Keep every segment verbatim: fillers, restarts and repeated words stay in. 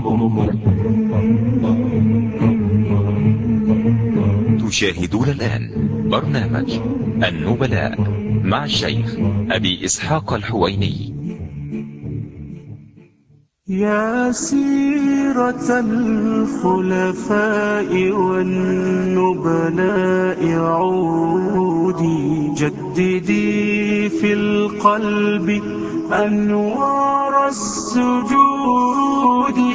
تشاهدون الآن برنامج النبلاء مع الشيخ أبي إسحاق الحويني. يا سيرة الخلفاء والنبلاء عودي جددي في القلب أنوار السجود،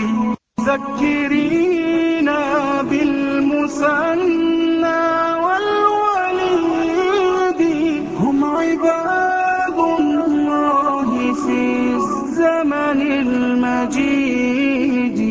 ذكرينا بالمثنى والوليد، هم عباد الله في الزمن المجيد.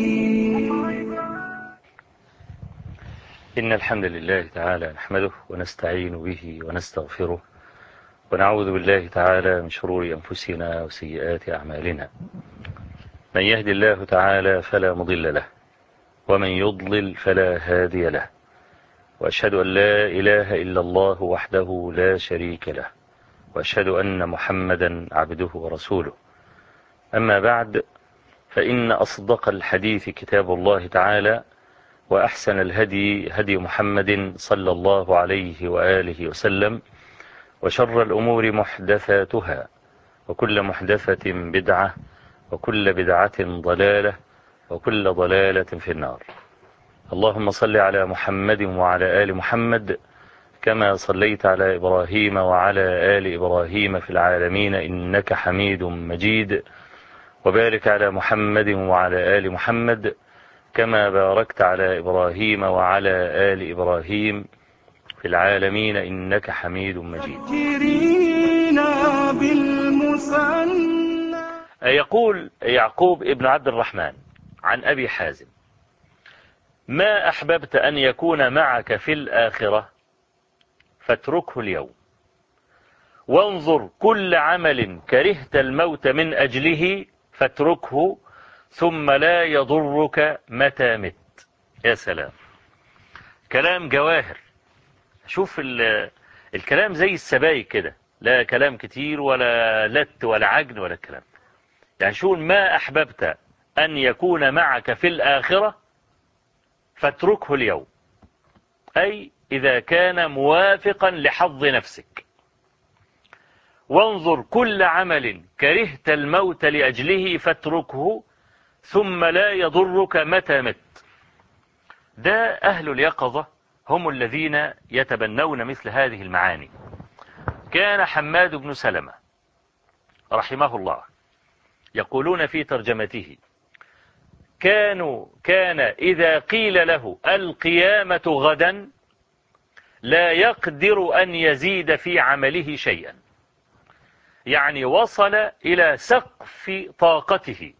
إن الحمد لله تعالى نحمده ونستعين به ونستغفره، ونعوذ بالله تعالى من شرور أنفسنا وسيئات أعمالنا. من يهد الله تعالى فلا مضل له، ومن يضلل فلا هادي له، وأشهد أن لا إله إلا الله وحده لا شريك له، وأشهد أن محمدا عبده ورسوله. أما بعد، فإن أصدق الحديث كتاب الله تعالى، وأحسن الهدي هدي محمد صلى الله عليه وآله وسلم، وشر الأمور محدثاتها، وكل محدثة بدعة، وكل بدعة ضلالة، وكل ضلالة في النار. اللهم صل على محمد وعلى آل محمد كما صليت على إبراهيم وعلى آل إبراهيم في العالمين إنك حميد مجيد، وبارك على محمد وعلى آل محمد كما باركت على إبراهيم وعلى آل إبراهيم في العالمين إنك حميد مجيد. يقول يعقوب ابن عبد الرحمن عن أبي حازم: ما أحببت أن يكون معك في الآخرة فاتركه اليوم، وانظر كل عمل كرهت الموت من أجله فاتركه، ثم لا يضرك متى مت. يا سلام، كلام جواهر. شوف الكلام زي السبايك كده، لا كلام كتير ولا لت ولا عجن ولا الكلام. يعني شو ما أحببت أن يكون معك في الآخرة فاتركه اليوم، أي إذا كان موافقا لحظ نفسك. وانظر كل عمل كرهت الموت لأجله فاتركه، ثم لا يضرك متى مت. ده أهل اليقظة هم الذين يتبنون مثل هذه المعاني. كان حماد بن سلمة رحمه الله يقولون في ترجمته: كانوا كان إذا قيل له القيامة غدا لا يقدر أن يزيد في عمله شيئا، يعني وصل إلى سقف طاقته.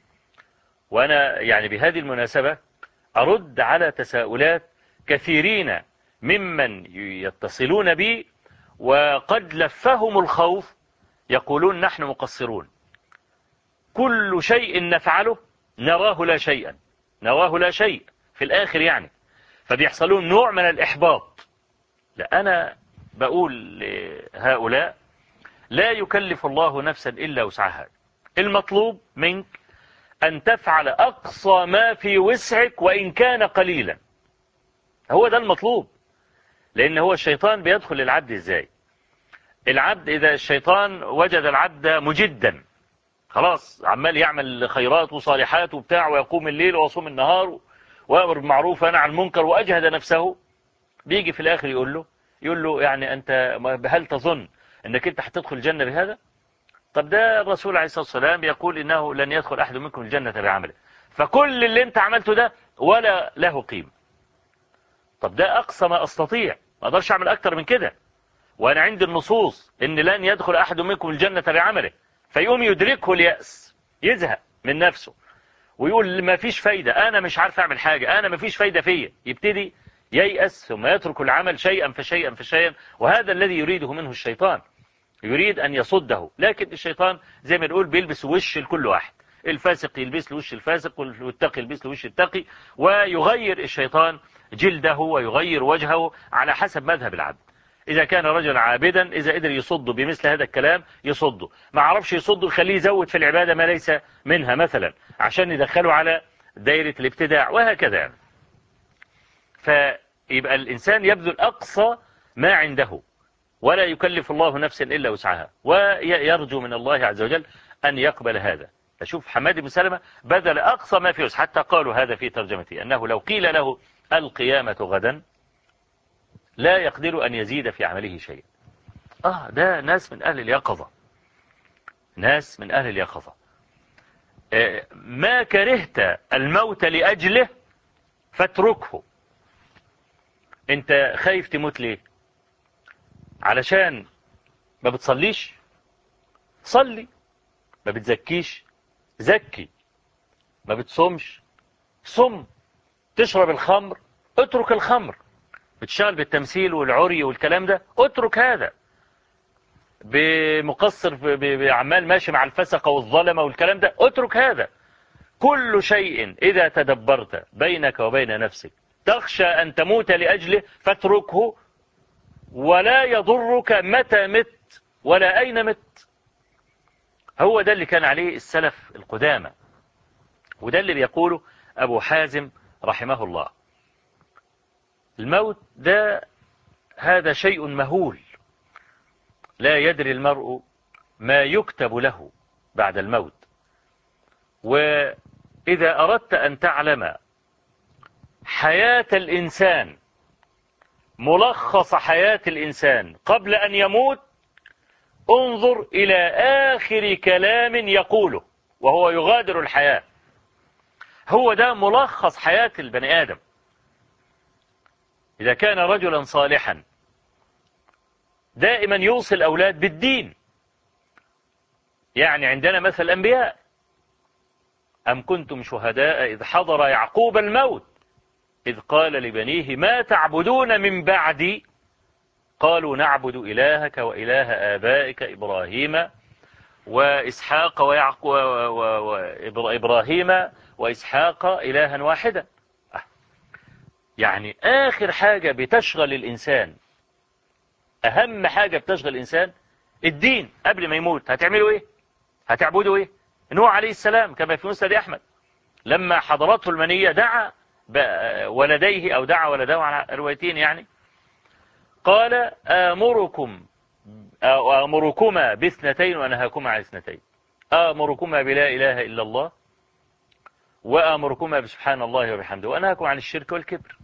وأنا يعني بهذه المناسبة أرد على تساؤلات كثيرين ممن يتصلون بي وقد لفهم الخوف، يقولون نحن مقصرون، كل شيء نفعله نراه لا شيئا، نراه لا شيء في الآخر يعني، فبيحصلون نوع من الإحباط. لا، أنا بقول لهؤلاء: لا يكلف الله نفسا إلا وسعها. المطلوب منك أن تفعل أقصى ما في وسعك وإن كان قليلا. هو ده المطلوب. لأن هو الشيطان بيدخل العبد إزاي؟ العبد إذا الشيطان وجد العبد مجدا، خلاص عمال يعمل خيرات وصالحات وبتاع، ويقوم الليل ويصوم النهار ويأمر بالمعروف وينهى عن المنكر وأجهد نفسه، بيجي في الآخر يقول له يقول له يعني أنت هل تظن أنك أنت هتدخل الجنة بهذا؟ طب ده الرسول عليه الصلاة والسلام يقول إنه لن يدخل أحد منكم الجنة بعمله، فكل اللي أنت عملته ده ولا له قيمة. طب ده أقصى ما أستطيع، ما أقدرش أعمل أكتر من كده، وأنا عندي النصوص إن لن يدخل أحد منكم الجنة بعمله. فيقوم يدركه اليأس، يزهق من نفسه ويقول ما فيش فايدة، أنا مش عارف أعمل حاجة، أنا ما فيش فايدة فيا، يبتدي ييأس ثم يترك العمل شيئا فشيئا فشيئا. وهذا الذي يريده منه الشيطان، يريد أن يصده. لكن الشيطان زي ما نقول بيلبس وش لكل واحد، الفاسق يلبس له وش الفاسق، والتقي يلبس له وش التقي، ويغير الشيطان جلده ويغير وجهه على حسب مذهب العبد. إذا كان رجل عابدا، إذا قدر يصده بمثل هذا الكلام يصده، ما عرفش يصده يخليه يزود في العبادة ما ليس منها مثلا عشان يدخله على دايرة الابتداع وهكذا يعني. فيبقى الإنسان يبذل أقصى ما عنده ولا يكلف الله نفسا إلا وسعها، ويرجو من الله عز وجل أن يقبل هذا. أشوف حماد بن سلمة بذل أقصى ما في وسعه، حتى قالوا هذا في ترجمته أنه لو قيل له القيامة غدا لا يقدر أن يزيد في عمله شيئا. آه ده ناس من أهل اليقظة، ناس من أهل اليقظة. آه ما كرهت الموت لأجله فاتركه. أنت خايف تموت ليه؟ علشان ما بتصليش؟ صلي. ما بتزكيش؟ زكي. ما بتصومش؟ صم. تشرب الخمر؟ اترك الخمر. بتشتغل بالتمثيل والعري والكلام ده؟ اترك هذا. بمقصر بعمال ماشي مع الفسقة والظلمة والكلام ده؟ اترك هذا. كل شيء إذا تدبرت بينك وبين نفسك تخشى أن تموت لأجله فاتركه، ولا يضرك متى مت ولا أين مت. هو ده اللي كان عليه السلف القدامى، وده اللي بيقوله أبو حازم رحمه الله. الموت ده هذا شيء مهول، لا يدري المرء ما يكتب له بعد الموت. وإذا أردت أن تعلم حياة الإنسان، ملخص حياة الإنسان قبل أن يموت، انظر إلى آخر كلام يقوله وهو يغادر الحياة. هو ده ملخص حياة البني آدم. إذا كان رجلا صالحا دائما يوصي الأولاد بالدين. يعني عندنا مثل الأنبياء: أم كنتم شهداء إذ حضر يعقوب الموت إذ قال لبنيه ما تعبدون من بعدي قالوا نعبد إلهك وإله آبائك إبراهيم وإسحاق ويعقوب وإبراهيم وإسحاق إلها واحدا. يعني آخر حاجة بتشغل الإنسان، أهم حاجة بتشغل الإنسان الدين. قبل ما يموت هتعملوا إيه؟ هتعبدوا إيه؟ نوح عليه السلام كما في مسند أحمد لما حضرته المنية دعا ولديه أو دعا ولده على روايتين، يعني قال آمركم أو آمركما باثنتين وأنهاكما عن اثنتين. آمركما بلا إله إلا الله، وآمركما بسبحان الله وبحمده، وأنهاكم عن الشرك والكبر.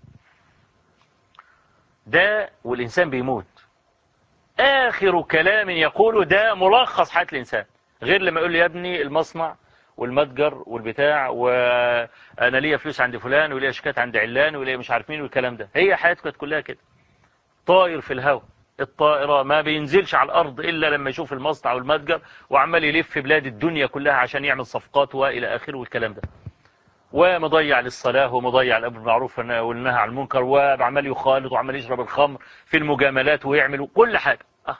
ده والإنسان بيموت آخر كلام يقوله ده ملخص حياة الإنسان، غير لما يقول لي يا ابني المصنع والمتجر والبتاع وأنا ليا فلوس عند فلان وليا شيكات عند علان وليا مش عارف مين والكلام ده. هي حياتك كلها كده، طاير في الهواء. الطائرة ما بينزلش على الأرض إلا لما يشوف المصنع والمتجر، وعمال يلف في بلاد الدنيا كلها عشان يعمل صفقات وإلى آخره والكلام ده، ومضيع للصلاة ومضيع الأمر بالمعروف والنهي عن المنكر، وعمال يخالط وعمال يشرب الخمر في المجاملات ويعمل كل حاجة. أه.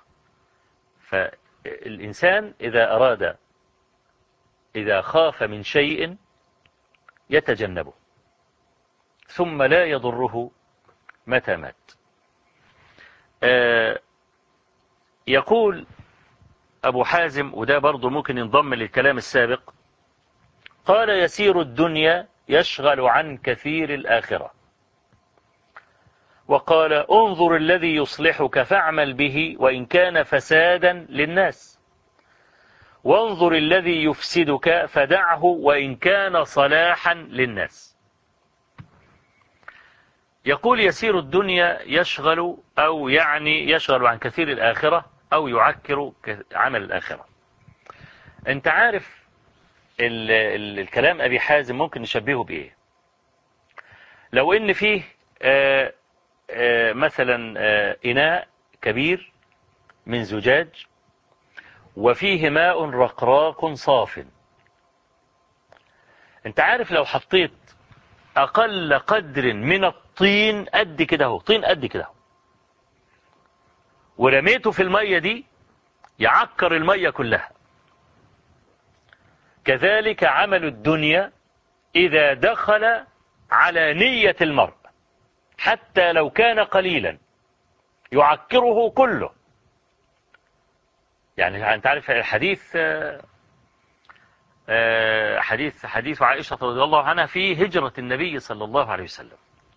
فالإنسان إذا أراد، إذا خاف من شيء يتجنبه ثم لا يضره متى مات. آه يقول أبو حازم، وده برضو ممكن ينضم للكلام السابق، قال يسير الدنيا يشغل عن كثير الآخرة. وقال انظر الذي يصلحك فاعمل به وإن كان فسادا للناس، وانظر الذي يفسدك فدعه وإن كان صلاحا للناس. يقول يسير الدنيا يشغل أو يعني يشغل عن كثير الآخرة أو يعكر عمل الآخرة. أنت عارف ال ال الكلام أبي حازم ممكن نشبهه بإيه؟ لو إن فيه آآ آآ مثلا آآ إناء كبير من زجاج وفيه ماء رقراق صاف. أنت عارف لو حطيت أقل قدر من الطين قد كده اهو، طين قد كده اهو، ورميته في المية دي يعكر المية كلها. كذلك عمل الدنيا إذا دخل على نية المرء حتى لو كان قليلا يعكره كله. يعني أنت عارف الحديث حديث حديث عائشة رضي الله عنها في هجرة النبي صلى الله عليه وسلم،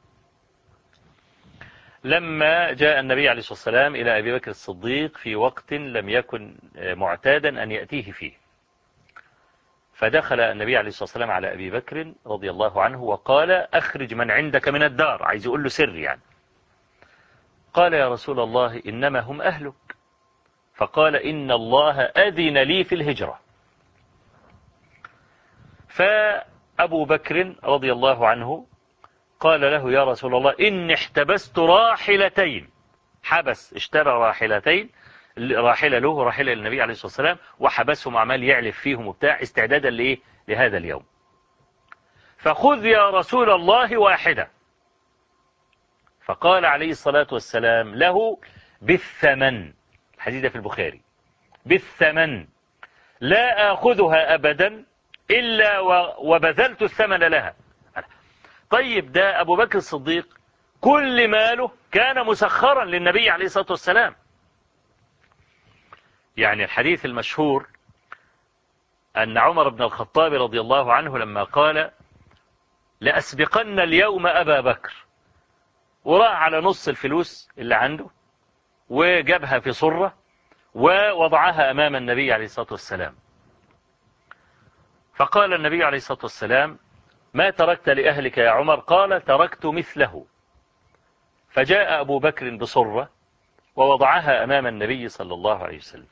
لما جاء النبي عليه الصلاة والسلام إلى أبي بكر الصديق في وقت لم يكن معتادا أن يأتيه فيه، فدخل النبي عليه الصلاة والسلام على أبي بكر رضي الله عنه وقال: أخرج من عندك من الدار، عايز يقول له سر يعني. قال: يا رسول الله إنما هم أهلك. فقال: إن الله أذن لي في الهجرة. فأبو بكر رضي الله عنه قال له: يا رسول الله إني احتبست راحلتين، حبس اشترى راحلتين، راحلة له وراحلة للنبي عليه الصلاة والسلام، وحبسهم عمال يعلف فيهم وبتاع استعدادا لإيه؟ لهذا اليوم. فخذ يا رسول الله واحدة. فقال عليه الصلاة والسلام له: بالثمن، الحديث ده في البخاري، بالثمن، لا آخذها أبدا إلا وبذلت الثمن لها. طيب ده أبو بكر الصديق كل ماله كان مسخرا للنبي عليه الصلاة والسلام. يعني الحديث المشهور أن عمر بن الخطاب رضي الله عنه لما قال: لأسبقن اليوم أبا بكر، وراح على نص الفلوس اللي عنده وجابها في صرة ووضعها أمام النبي عليه الصلاة والسلام. فقال النبي عليه الصلاة والسلام: ما تركت لأهلك يا عمر؟ قال: تركت مثله. فجاء أبو بكر بصرة ووضعها أمام النبي صلى الله عليه وسلم،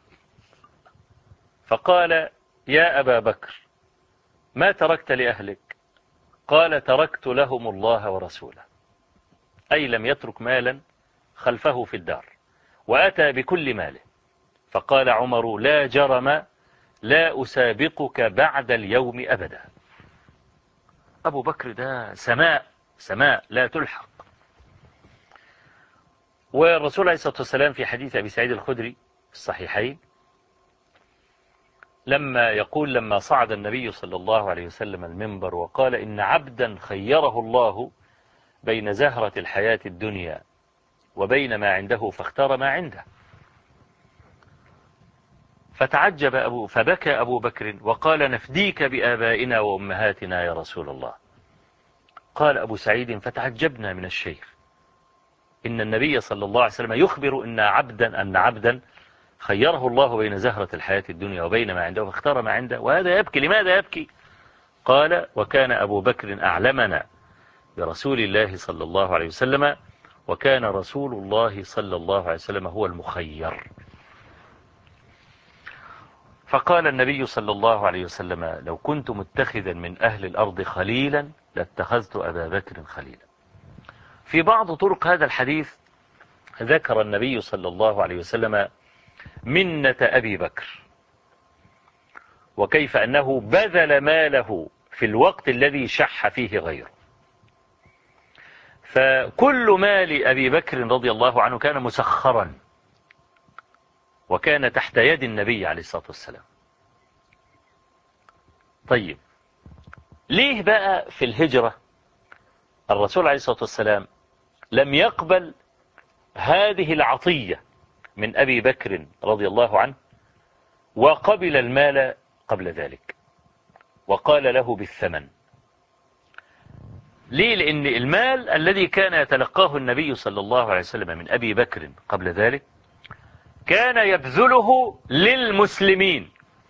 فقال: يا أبا بكر ما تركت لأهلك؟ قال: تركت لهم الله ورسوله، أي لم يترك مالا خلفه في الدار، وأتى بكل ماله. فقال عمر: لا جرم لا أسابقك بعد اليوم أبدا. أبو بكر ده سماء سماء لا تلحق. والرسول عليه الصلاة والسلام في حديث أبي سعيد الخدري في الصحيحين لما يقول: لما صعد النبي صلى الله عليه وسلم المنبر وقال: إن عبدا خيره الله بين زهرة الحياة الدنيا وبين ما عنده فاختار ما عنده. فتعجب أبو فبكى أبو بكر وقال: نفديك بآبائنا وأمهاتنا يا رسول الله. قال أبو سعيد: فتعجبنا من الشيخ، إن النبي صلى الله عليه وسلم يخبر إن عبدا أن عبدا خيره الله بين زهرة الحياة الدنيا وبين ما عنده فاختار ما عنده، وهذا يبكي. لماذا يبكي؟ قال: وكان أبو بكر أعلمنا برسول الله صلى الله عليه وسلم، وكان رسول الله صلى الله عليه وسلم هو المخير. فقال النبي صلى الله عليه وسلم: لو كنت متخذا من أهل الأرض خليلا لاتخذت أبا بكر خليلا. في بعض طرق هذا الحديث ذكر النبي صلى الله عليه وسلم منة أبي بكر، وكيف أنه بذل ماله في الوقت الذي شح فيه غيره. فكل مال أبي بكر رضي الله عنه كان مسخرا، وكان تحت يد النبي عليه الصلاة والسلام. طيب ليه بقى في الهجرة الرسول عليه الصلاة والسلام لم يقبل هذه العطية من أبي بكر رضي الله عنه، وقبل المال قبل ذلك وقال له بالثمن؟ ليه؟ لأن المال الذي كان يتلقاه النبي صلى الله عليه وسلم من أبي بكر قبل ذلك كان يبذله للمسلمين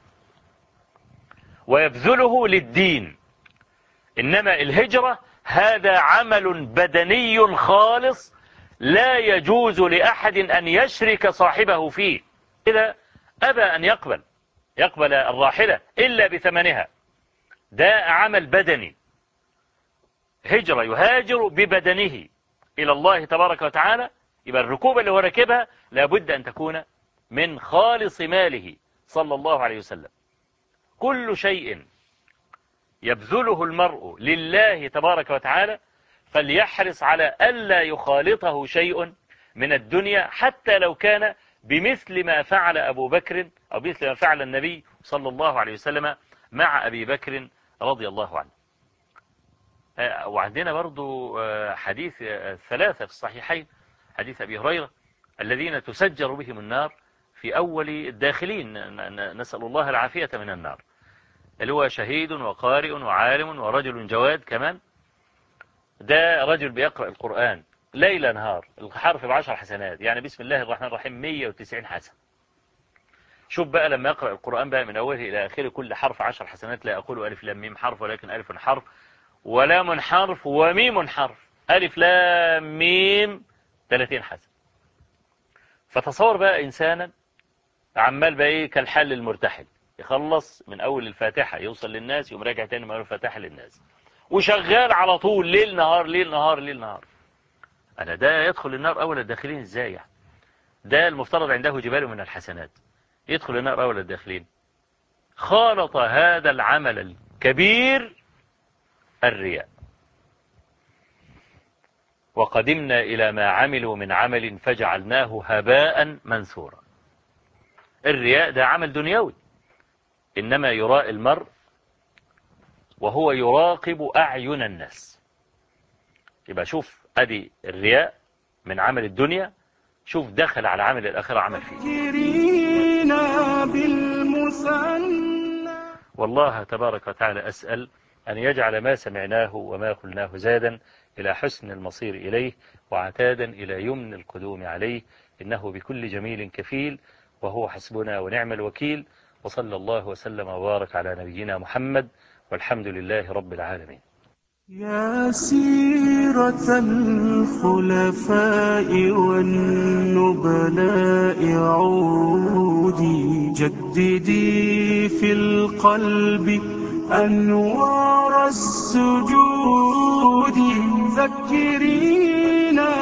ويبذله للدين، إنما الهجرة هذا عمل بدني خالص لا يجوز لأحد أن يشرك صاحبه فيه. إذا أبى أن يقبل يقبل الراحلة إلا بثمنها، ده عمل بدني، هجرة يهاجر ببدنه إلى الله تبارك وتعالى، يبقى الركوب اللي هو راكبها لابد أن تكون من خالص ماله صلى الله عليه وسلم. كل شيء يبذله المرء لله تبارك وتعالى فليحرص على ألا يخالطه شيء من الدنيا، حتى لو كان بمثل ما فعل أبو بكر أو مثل ما فعل النبي صلى الله عليه وسلم مع أبي بكر رضي الله عنه. وعندنا برضو حديث الثلاثة في الصحيحين، حديث أبي هريرة الذين تسجر بهم النار في أول الداخلين، نسأل الله العافية من النار. اللي هو شهيد وقارئ وعالم ورجل جواد كمان. ده رجل بيقرأ القرآن ليل نهار، الحرف بعشر حسنات، يعني بسم الله الرحمن الرحيم مية وتسعين حسنة. شوف بقى لما يقرأ القرآن بقى من أوله إلى آخره كل حرف عشر حسنات. لا أقول ألف لام ميم حرف، ولكن ألف حرف ولام حرف وميم حرف. ألف لام ميم ثلاثين حسنة. فتصور بقى إنسانا عمال بقى إيه كالحل المرتحل، يخلص من أول الفاتحة يوصل للناس يقوم راجع تاني من أول الفاتحة للناس، وشغال على طول ليل نهار ليل نهار ليل نهار. أنا ده يدخل النار أول الداخلين إزاي يعني؟ ده المفترض عنده جبال من الحسنات، يدخل النار أول الداخلين. خالط هذا العمل الكبير الرياء. وقدمنا إلى ما عملوا من عمل فجعلناه هباء منثورا. الرياء ده عمل دنيوي، إنما يراء المرء وهو يراقب أعين الناس. يبقى شوف أدي الرياء من عمل الدنيا، شوف دخل على عمل الآخرة عمل فيه. والله تبارك وتعالى أسأل أن يجعل ما سمعناه وما قلناه زادا إلى حسن المصير إليه، وعتادا إلى يمن القدوم عليه، إنه بكل جميل كفيل، وهو حسبنا ونعم الوكيل. وصلى الله وسلم وبارك على نبينا محمد، والحمد لله رب العالمين. يا سيرة الخلفاء والنبلاء عودي، جددي في القلب أنوار السجود، ذكري